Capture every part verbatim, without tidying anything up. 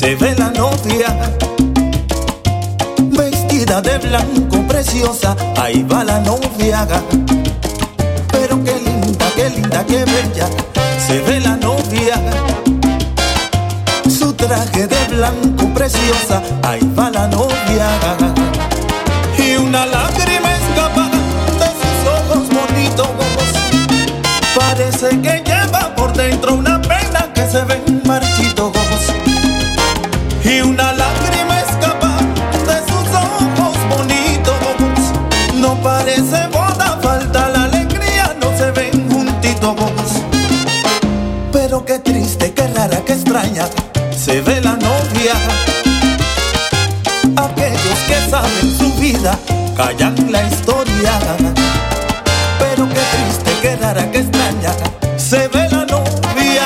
se ve la novia, vestida de blanco, preciosa, ahí va la novia. Pero qué linda, qué linda, qué bella, se ve la novia. Su traje de blanco, preciosa, ahí va la novia. Y una lágrima escapa de sus ojos bonitos, parece que lleva por dentro una pena que se ven marchitos. Y una lágrima escapa de sus ojos bonitos, no parece boda, falta la alegría, no se ven juntitos. Pero qué triste, qué rara, qué extraña, se ve la novia. Aquellos que saben su vida callan la historia. Pero qué triste, qué rara, qué extraña, se ve la novia.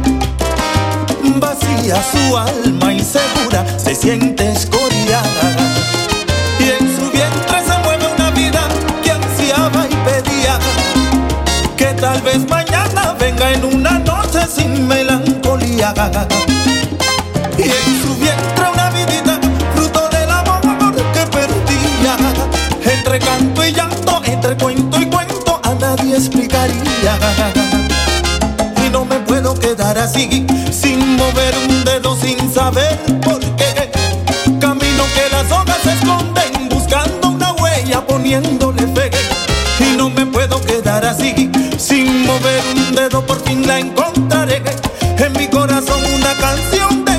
Vacía su alma insegura, se siente escoriada. Y en su vientre se mueve una vida que ansiaba y pedía, que tal vez mañana venga en una noche sin melancolía. Y en su vientre una vidita, fruto del amor que perdía. Entre canto y llanto, entre cuento y cuento, a nadie explicaría. Y no me puedo quedar así, sin mover un dedo, sin saber por qué. Camino que las hojas se esconden, buscando una huella, poniéndole fe. Y no me puedo quedar así, sin mover un dedo, por fin la encontraré. En mi corazón una canción de